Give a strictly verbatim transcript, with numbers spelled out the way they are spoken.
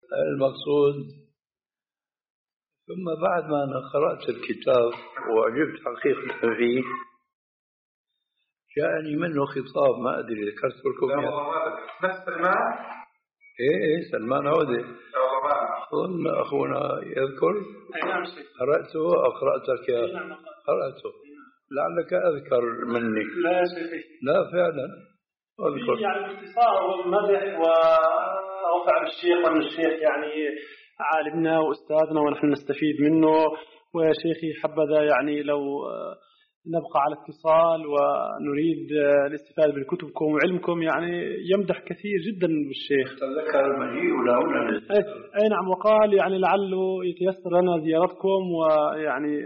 المقصود. ثم بعد ما أنا قرأت الكتاب وعجبت حقيقة فيه، جاءني منه خطاب ما أدري ذكرت لكم نفس سلمان. إيه إيه سلمان عودة أظن أخونا يذكر. قرأته أو قرأتك يا قرأته لعلك أذكر مني. لا شيخي لا فعلا أذكر يعني باختصار والمدح ورفع الشيخ وأن الشيخ يعني عالمنا وأستاذنا ونحن نستفيد منه. ويا شيخي حبذا يعني لو نبقى على اتصال ونريد الاستفادة من كتبكم وعلمكم، يعني يمدح كثير جدا بالشيخ. تذكر المجيء ولا أي نعم، وقال يعني لعله يتيسر لنا زيارتكم ويعني